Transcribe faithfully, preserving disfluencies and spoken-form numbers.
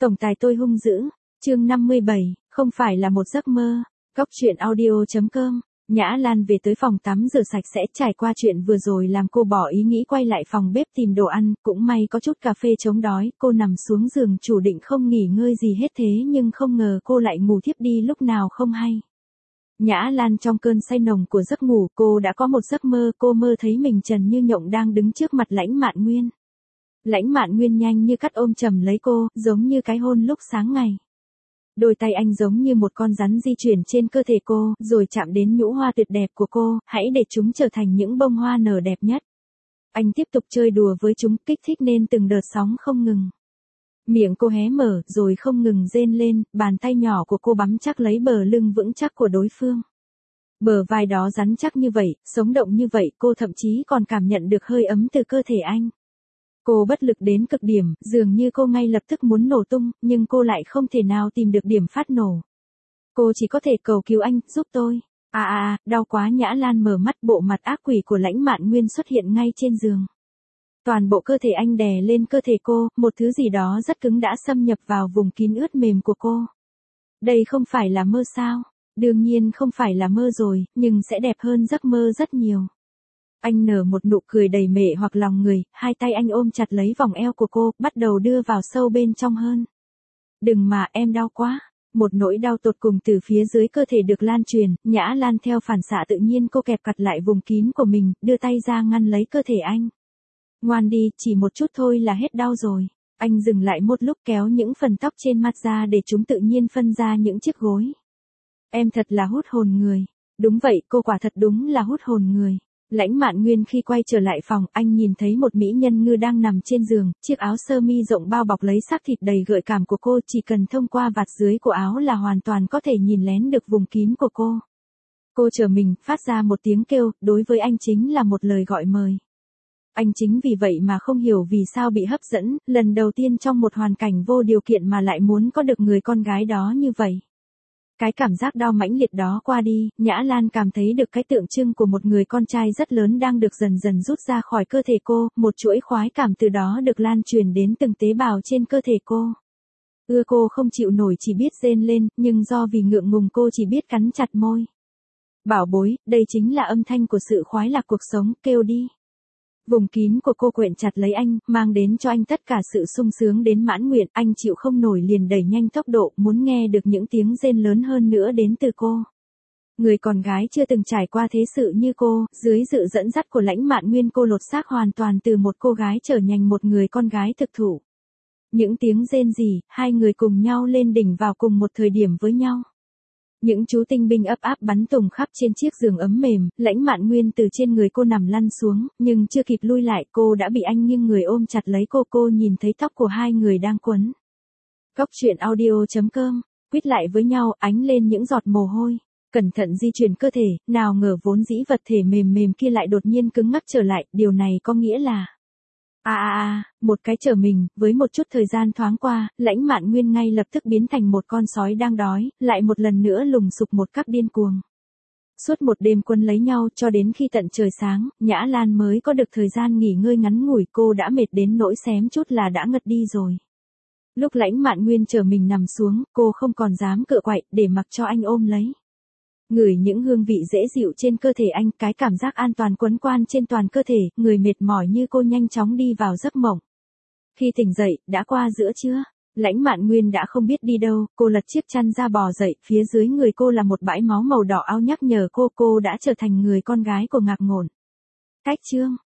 Tổng tài tôi hung dữ, chương năm mươi bảy, không phải là một giấc mơ. Góc truyện audio chấm com. Nhã Lan về tới phòng tắm rửa sạch sẽ, trải qua chuyện vừa rồi làm cô bỏ ý nghĩ quay lại phòng bếp tìm đồ ăn, cũng may có chút cà phê chống đói, cô nằm xuống giường chủ định không nghỉ ngơi gì hết thế nhưng không ngờ cô lại ngủ thiếp đi lúc nào không hay. Nhã Lan trong cơn say nồng của giấc ngủ, cô đã có một giấc mơ, cô mơ thấy mình Trần Như Nhộng đang đứng trước mặt Lãnh Mạn Nguyên. Lãnh Mạn Nguyên nhanh như cắt ôm chầm lấy cô, giống như cái hôn lúc sáng ngày. Đôi tay anh giống như một con rắn di chuyển trên cơ thể cô, rồi chạm đến nhũ hoa tuyệt đẹp của cô, hãy để chúng trở thành những bông hoa nở đẹp nhất. Anh tiếp tục chơi đùa với chúng, kích thích nên từng đợt sóng không ngừng. Miệng cô hé mở, rồi không ngừng rên lên, bàn tay nhỏ của cô bám chắc lấy bờ lưng vững chắc của đối phương. Bờ vai đó rắn chắc như vậy, sống động như vậy, cô thậm chí còn cảm nhận được hơi ấm từ cơ thể anh. Cô bất lực đến cực điểm, dường như cô ngay lập tức muốn nổ tung, nhưng cô lại không thể nào tìm được điểm phát nổ. Cô chỉ có thể cầu cứu anh, giúp tôi. À à à, đau quá. Nhã Lan mở mắt, bộ mặt ác quỷ của Lãnh Mạn Nguyên xuất hiện ngay trên giường. Toàn bộ cơ thể anh đè lên cơ thể cô, một thứ gì đó rất cứng đã xâm nhập vào vùng kín ướt mềm của cô. Đây không phải là mơ sao? Đương nhiên không phải là mơ rồi, nhưng sẽ đẹp hơn giấc mơ rất nhiều. Anh nở một nụ cười đầy mệ hoặc lòng người, hai tay anh ôm chặt lấy vòng eo của cô, bắt đầu đưa vào sâu bên trong hơn. Đừng mà, em đau quá. Một nỗi đau tột cùng từ phía dưới cơ thể được lan truyền, Nhã Lan theo phản xạ tự nhiên cô kẹp cặt lại vùng kín của mình, đưa tay ra ngăn lấy cơ thể anh. Ngoan đi, chỉ một chút thôi là hết đau rồi. Anh dừng lại một lúc, kéo những phần tóc trên mặt ra để chúng tự nhiên phân ra những chiếc gối. Em thật là hút hồn người. Đúng vậy, cô quả thật đúng là hút hồn người. Lãnh Mạn Nguyên khi quay trở lại phòng, anh nhìn thấy một mỹ nhân ngư đang nằm trên giường, chiếc áo sơ mi rộng bao bọc lấy xác thịt đầy gợi cảm của cô, chỉ cần thông qua vạt dưới của áo là hoàn toàn có thể nhìn lén được vùng kín của cô. Cô trở mình, phát ra một tiếng kêu, đối với anh chính là một lời gọi mời. Anh chính vì vậy mà không hiểu vì sao bị hấp dẫn, lần đầu tiên trong một hoàn cảnh vô điều kiện mà lại muốn có được người con gái đó như vậy. Cái cảm giác đau mãnh liệt đó qua đi, Nhã Lan cảm thấy được cái tượng trưng của một người con trai rất lớn đang được dần dần rút ra khỏi cơ thể cô, một chuỗi khoái cảm từ đó được lan truyền đến từng tế bào trên cơ thể cô. Ưa cô không chịu nổi chỉ biết rên lên, nhưng do vì ngượng ngùng cô chỉ biết cắn chặt môi. Bảo bối, đây chính là âm thanh của sự khoái lạc cuộc sống, kêu đi. Vùng kín của cô quện chặt lấy anh, mang đến cho anh tất cả sự sung sướng đến mãn nguyện, anh chịu không nổi liền đẩy nhanh tốc độ, muốn nghe được những tiếng rên lớn hơn nữa đến từ cô. Người con gái chưa từng trải qua thế sự như cô, dưới sự dẫn dắt của Lãnh Mạn Nguyên cô lột xác hoàn toàn từ một cô gái trở thành một người con gái thực thụ. Những tiếng rên rỉ, hai người cùng nhau lên đỉnh vào cùng một thời điểm với nhau. Những chú tinh binh ấp áp bắn tùng khắp trên chiếc giường ấm mềm, Lãnh Mạn Nguyên từ trên người cô nằm lăn xuống, nhưng chưa kịp lui lại cô đã bị anh nghiêng người ôm chặt lấy cô. Cô nhìn thấy tóc của hai người đang quấn. Góc truyện audio chấm com, quýt lại với nhau, ánh lên những giọt mồ hôi. Cẩn thận di chuyển cơ thể, nào ngờ vốn dĩ vật thể mềm mềm kia lại đột nhiên cứng ngắc trở lại, điều này có nghĩa là... À à à, một cái trở mình, với một chút thời gian thoáng qua, Lãnh Mạn Nguyên ngay lập tức biến thành một con sói đang đói, lại một lần nữa lùng sục một cách điên cuồng. Suốt một đêm quân lấy nhau cho đến khi tận trời sáng, Nhã Lan mới có được thời gian nghỉ ngơi ngắn ngủi, cô đã mệt đến nỗi xém chút là đã ngất đi rồi. Lúc Lãnh Mạn Nguyên trở mình nằm xuống, cô không còn dám cựa quậy để mặc cho anh ôm lấy. Ngửi những hương vị dễ dịu trên cơ thể anh, cái cảm giác an toàn quấn quanh trên toàn cơ thể, người mệt mỏi như cô nhanh chóng đi vào giấc mộng. Khi tỉnh dậy, đã qua giữa trưa, Lãnh Mạn Nguyên đã không biết đi đâu, cô lật chiếc chăn ra bò dậy, phía dưới người cô là một bãi máu màu đỏ ao nhắc nhở cô cô đã trở thành người con gái của Ngạc Ngổn. Cách chương